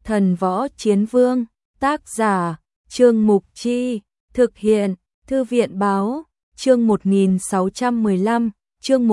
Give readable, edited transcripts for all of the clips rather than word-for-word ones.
Thần võ chiến vương, tác giả, Trương Mục Chi, thực hiện, Thư viện báo, chương 1615, chương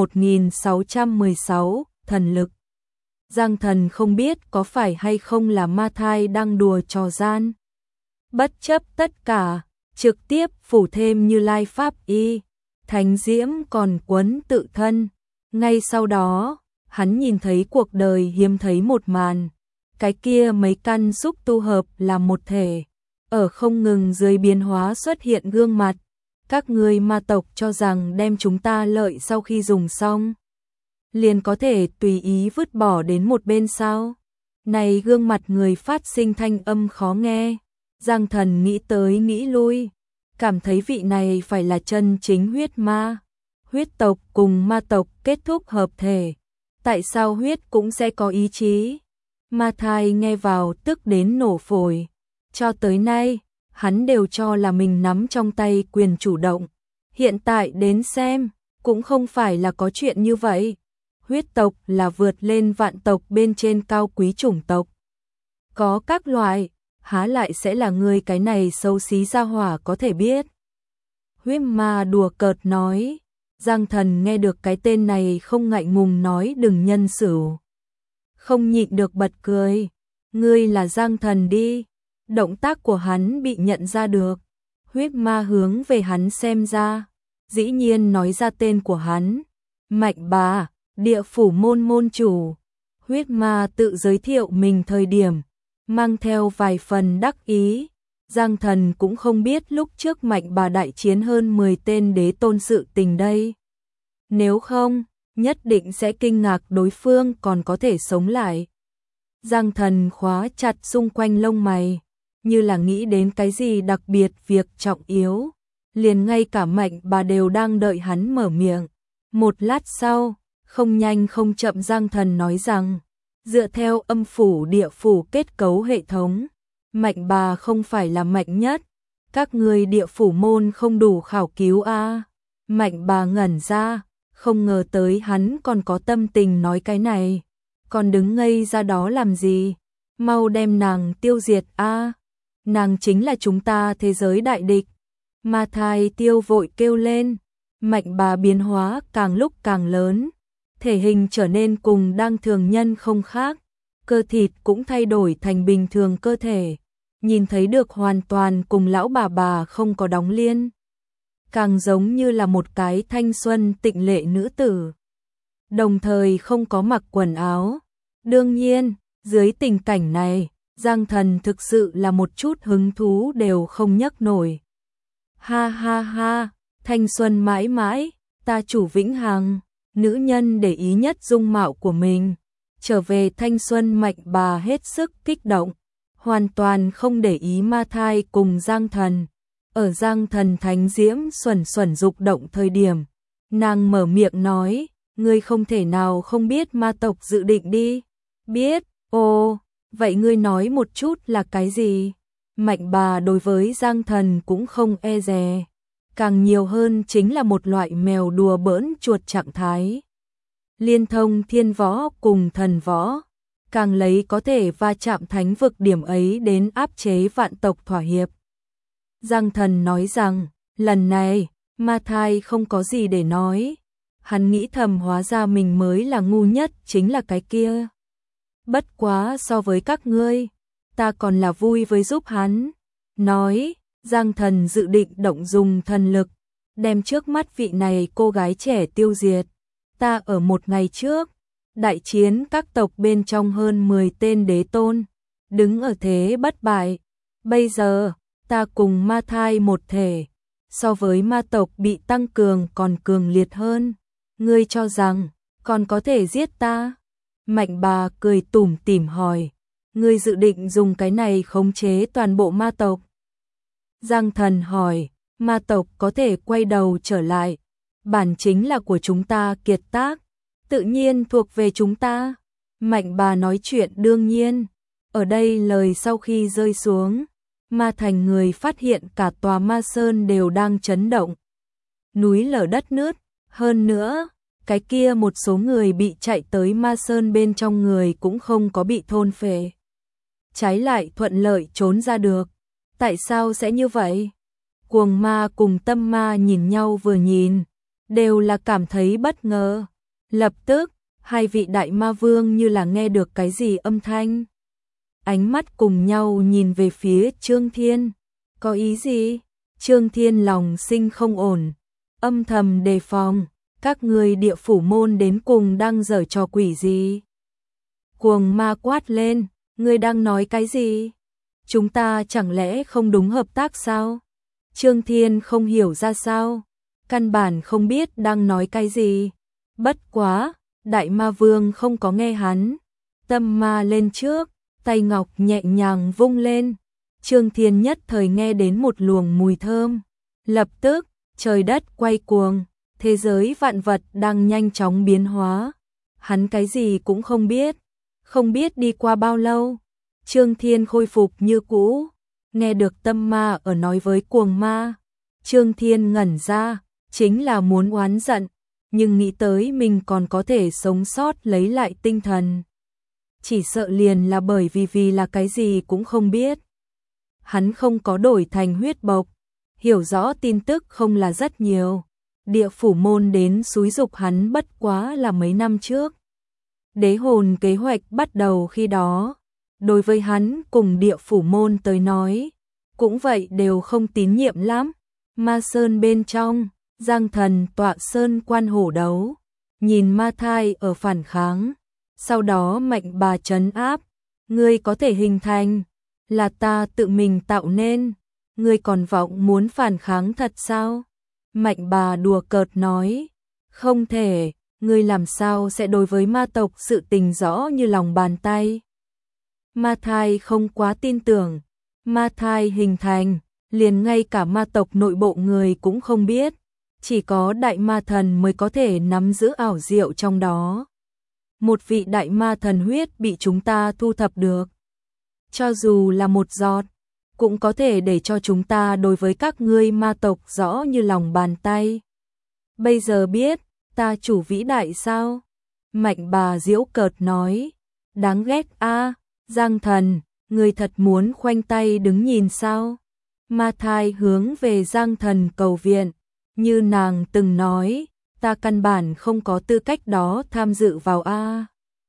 1616, thần lực. Giang Thần không biết có phải hay không là ma thai đang đùa trò gian. Bất chấp tất cả, trực tiếp phủ thêm Như Lai Pháp Y, thánh diễm còn quấn tự thân. Ngay sau đó, hắn nhìn thấy cuộc đời hiếm thấy một màn. Cái kia mấy căn xúc tu hợp làm một thể, ở không ngừng dưới biến hóa xuất hiện gương mặt. Các ngươi ma tộc cho rằng đem chúng ta lợi sau khi dùng xong, liền có thể tùy ý vứt bỏ đến một bên sao? Này gương mặt người phát sinh thanh âm khó nghe. Giang Thần nghĩ tới nghĩ lui, cảm thấy vị này phải là chân chính huyết ma. Huyết tộc cùng ma tộc kết thúc hợp thể. Tại sao huyết cũng sẽ có ý chí? Ma thai nghe vào tức đến nổ phổi. Cho tới nay, hắn đều cho là mình nắm trong tay quyền chủ động. Hiện tại đến xem, cũng không phải là có chuyện như vậy. Huyết tộc là vượt lên vạn tộc bên trên cao quý chủng tộc. Có các loại, há lại sẽ là người cái này xấu xí ra hỏa có thể biết. Huyết ma đùa cợt nói. Giang Thần nghe được cái tên này không ngại ngùng nói đừng nhân xử. Không nhịn được bật cười. Ngươi là Giang Thần đi. Động tác của hắn bị nhận ra được. Huyết ma hướng về hắn xem ra. Dĩ nhiên nói ra tên của hắn. Mạnh Bà, địa phủ môn môn chủ. Huyết ma tự giới thiệu mình thời điểm, mang theo vài phần đắc ý. Giang Thần cũng không biết lúc trước Mạnh Bà đại chiến hơn 10 tên đế tôn sự tình đây. Nếu không, nhất định sẽ kinh ngạc đối phương còn có thể sống lại. Giang Thần khóa chặt xung quanh lông mày, như là nghĩ đến cái gì đặc biệt việc trọng yếu. Liền ngay cả Mạnh Bà đều đang đợi hắn mở miệng. Một lát sau, không nhanh không chậm Giang Thần nói rằng, dựa theo âm phủ địa phủ kết cấu hệ thống, Mạnh Bà không phải là mạnh nhất. Các người địa phủ môn không đủ khảo cứu a. Mạnh Bà ngẩn ra, không ngờ tới hắn còn có tâm tình nói cái này. Còn đứng ngây ra đó làm gì? Mau đem nàng tiêu diệt a. Nàng chính là chúng ta thế giới đại địch. Ma thai tiêu vội kêu lên. Mạnh Bà biến hóa càng lúc càng lớn. Thể hình trở nên cùng đang thường nhân không khác. Cơ thịt cũng thay đổi thành bình thường cơ thể. Nhìn thấy được hoàn toàn cùng lão bà không có đóng liên. Càng giống như là một cái thanh xuân tịnh lệ nữ tử. Đồng thời không có mặc quần áo. Đương nhiên, dưới tình cảnh này, Giang Thần thực sự là một chút hứng thú đều không nhấc nổi. Ha ha ha, thanh xuân mãi mãi, ta chủ vĩnh hằng. Nữ nhân để ý nhất dung mạo của mình. Trở về thanh xuân Mạnh Bà hết sức kích động. Hoàn toàn không để ý ma thai cùng Giang Thần. Ở Giang Thần thánh diễm xuẩn xuẩn dục động thời điểm, nàng mở miệng nói, ngươi không thể nào không biết ma tộc dự định đi. Biết, ồ, vậy ngươi nói một chút là cái gì? Mạnh Bà đối với Giang Thần cũng không e dè. Càng nhiều hơn chính là một loại mèo đùa bỡn chuột trạng thái. Liên thông thiên võ cùng thần võ, càng lấy có thể va chạm thánh vực điểm ấy đến áp chế vạn tộc thỏa hiệp. Giang Thần nói rằng, lần này, ma thai không có gì để nói. Hắn nghĩ thầm hóa ra mình mới là ngu nhất chính là cái kia. Bất quá so với các ngươi, ta còn là vui với giúp hắn. Nói, Giang Thần dự định động dùng thần lực, đem trước mắt vị này cô gái trẻ tiêu diệt. Ta ở một ngày trước, đại chiến các tộc bên trong hơn 10 tên đế tôn, đứng ở thế bất bại. Bây giờ, ta cùng ma thai một thể, so với ma tộc bị tăng cường còn cường liệt hơn. Ngươi cho rằng, còn có thể giết ta? Mạnh Bà cười tủm tỉm hỏi, ngươi dự định dùng cái này khống chế toàn bộ ma tộc? Giang Thần hỏi, ma tộc có thể quay đầu trở lại. Bản chính là của chúng ta kiệt tác, tự nhiên thuộc về chúng ta. Mạnh Bà nói chuyện đương nhiên. Ở đây lời sau khi rơi xuống, ma thành người phát hiện cả tòa ma sơn đều đang chấn động. Núi lở đất nứt, hơn nữa, cái kia một số người bị chạy tới ma sơn bên trong người cũng không có bị thôn phệ. trái lại thuận lợi trốn ra được. Tại sao sẽ như vậy? Cuồng ma cùng tâm ma nhìn nhau vừa nhìn, đều là cảm thấy bất ngờ. Lập tức, hai vị đại ma vương như là nghe được cái gì âm thanh. Ánh mắt cùng nhau nhìn về phía Trương Thiên. Có ý gì? Trương Thiên lòng sinh không ổn, âm thầm đề phòng, các người địa phủ môn đến cùng đang giở trò quỷ gì? Cuồng ma quát lên, ngươi đang nói cái gì? Chúng ta chẳng lẽ không đúng hợp tác sao? Trương Thiên không hiểu ra sao, căn bản không biết đang nói cái gì. Bất quá, đại ma vương không có nghe hắn. Tâm ma lên trước, tay ngọc nhẹ nhàng vung lên. Trương Thiên nhất thời nghe đến một luồng mùi thơm. Lập tức, trời đất quay cuồng, thế giới vạn vật đang nhanh chóng biến hóa. Hắn cái gì cũng không biết. Không biết đi qua bao lâu, Trương Thiên khôi phục như cũ. Nghe được tâm ma ở nói với cuồng ma, Trương Thiên ngẩn ra, chính là muốn oán giận, nhưng nghĩ tới mình còn có thể sống sót lấy lại tinh thần. Chỉ sợ liền là bởi vì là cái gì cũng không biết. Hắn không có đổi thành huyết bộc, hiểu rõ tin tức không là rất nhiều. Địa phủ môn đến xúi dục hắn bất quá là mấy năm trước. Đế hồn kế hoạch bắt đầu khi đó. Đối với hắn cùng địa phủ môn tới nói, cũng vậy đều không tín nhiệm lắm. Ma sơn bên trong, Giang Thần tọa sơn quan hổ đấu, nhìn ma thai ở phản kháng, sau đó Mạnh Bà trấn áp, ngươi có thể hình thành, là ta tự mình tạo nên, ngươi còn vọng muốn phản kháng thật sao? Mạnh Bà đùa cợt nói, không thể, ngươi làm sao sẽ đối với ma tộc sự tình rõ như lòng bàn tay? Ma thai không quá tin tưởng, ma thai hình thành, liền ngay cả ma tộc nội bộ người cũng không biết, chỉ có đại ma thần mới có thể nắm giữ ảo diệu trong đó. Một vị đại ma thần huyết bị chúng ta thu thập được, cho dù là một giọt, cũng có thể để cho chúng ta đối với các ngươi ma tộc rõ như lòng bàn tay. Bây giờ biết, ta chủ vĩ đại sao? Mạnh Bà giễu cợt nói, đáng ghét a, Giang Thần, người thật muốn khoanh tay đứng nhìn sao? Ma thai hướng về Giang Thần cầu viện, như nàng từng nói, ta căn bản không có tư cách đó tham dự vào a.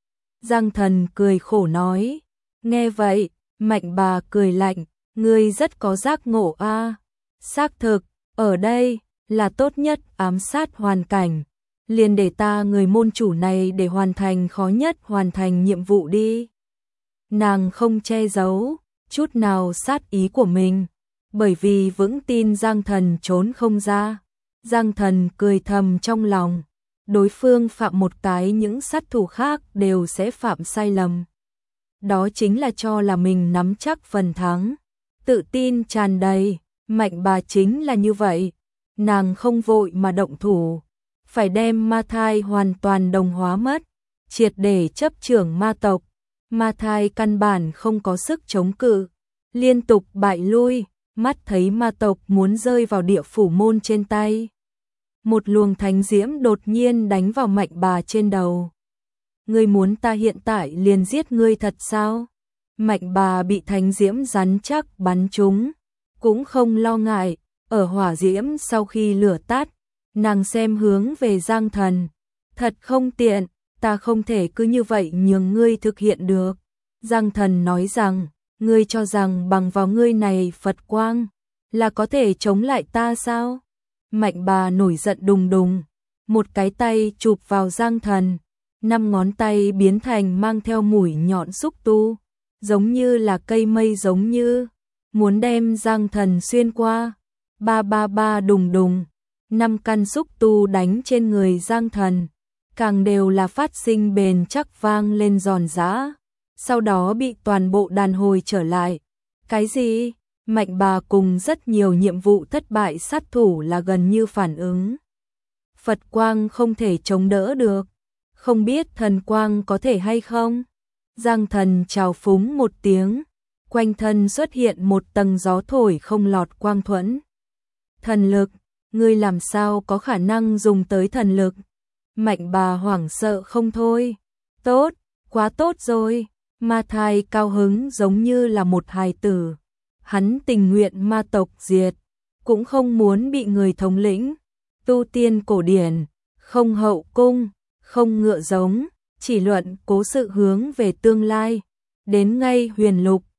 Giang Thần cười khổ nói, nghe vậy, Mạnh Bà cười lạnh, ngươi rất có giác ngộ a. Xác thực, ở đây là tốt nhất ám sát hoàn cảnh, liền để ta người môn chủ này để hoàn thành khó nhất hoàn thành nhiệm vụ đi. Nàng không che giấu chút nào sát ý của mình, bởi vì vững tin Giang Thần trốn không ra. Giang Thần cười thầm trong lòng, đối phương phạm một cái những sát thủ khác đều sẽ phạm sai lầm. Đó chính là cho là mình nắm chắc phần thắng, tự tin tràn đầy, Mạnh Bà chính là như vậy. Nàng không vội mà động thủ, phải đem ma thai hoàn toàn đồng hóa mất, triệt để chấp trưởng ma tộc. Ma thai căn bản không có sức chống cự, liên tục bại lui, mắt thấy ma tộc muốn rơi vào địa phủ môn trên tay. Một luồng thánh diễm đột nhiên đánh vào Mạnh Bà trên đầu. Ngươi muốn ta hiện tại liền giết ngươi thật sao? Mạnh Bà bị thánh diễm rắn chắc bắn trúng, cũng không lo ngại, ở hỏa diễm sau khi lửa tắt, nàng xem hướng về Giang Thần. Thật không tiện, ta không thể cứ như vậy nhường ngươi thực hiện được. Giang Thần nói rằng, ngươi cho rằng bằng vào ngươi này Phật quang, là có thể chống lại ta sao? Mạnh Bà nổi giận đùng đùng, một cái tay chụp vào Giang Thần, 5 ngón tay biến thành mang theo mũi nhọn xúc tu, giống như là cây mây giống như, muốn đem Giang Thần xuyên qua. Ba ba ba đùng đùng, 5 căn xúc tu đánh trên người Giang Thần, càng đều là phát sinh bền chắc vang lên giòn giã, sau đó bị toàn bộ đàn hồi trở lại. Cái gì? Mạnh Bà cùng rất nhiều nhiệm vụ thất bại sát thủ là gần như phản ứng. Phật quang không thể chống đỡ được, không biết thần quang có thể hay không? Giang Thần trào phúng một tiếng, quanh thân xuất hiện một tầng gió thổi không lọt quang thuẫn. Thần lực, ngươi làm sao có khả năng dùng tới thần lực? Mạnh Bà hoảng sợ không thôi. Tốt, quá tốt rồi. Ma Thai cao hứng giống như là một hài tử. Hắn tình nguyện ma tộc diệt, cũng không muốn bị người thống lĩnh. Tu tiên cổ điển, không hậu cung, không ngựa giống, chỉ luận cố sự hướng về tương lai. Đến ngay huyền lục,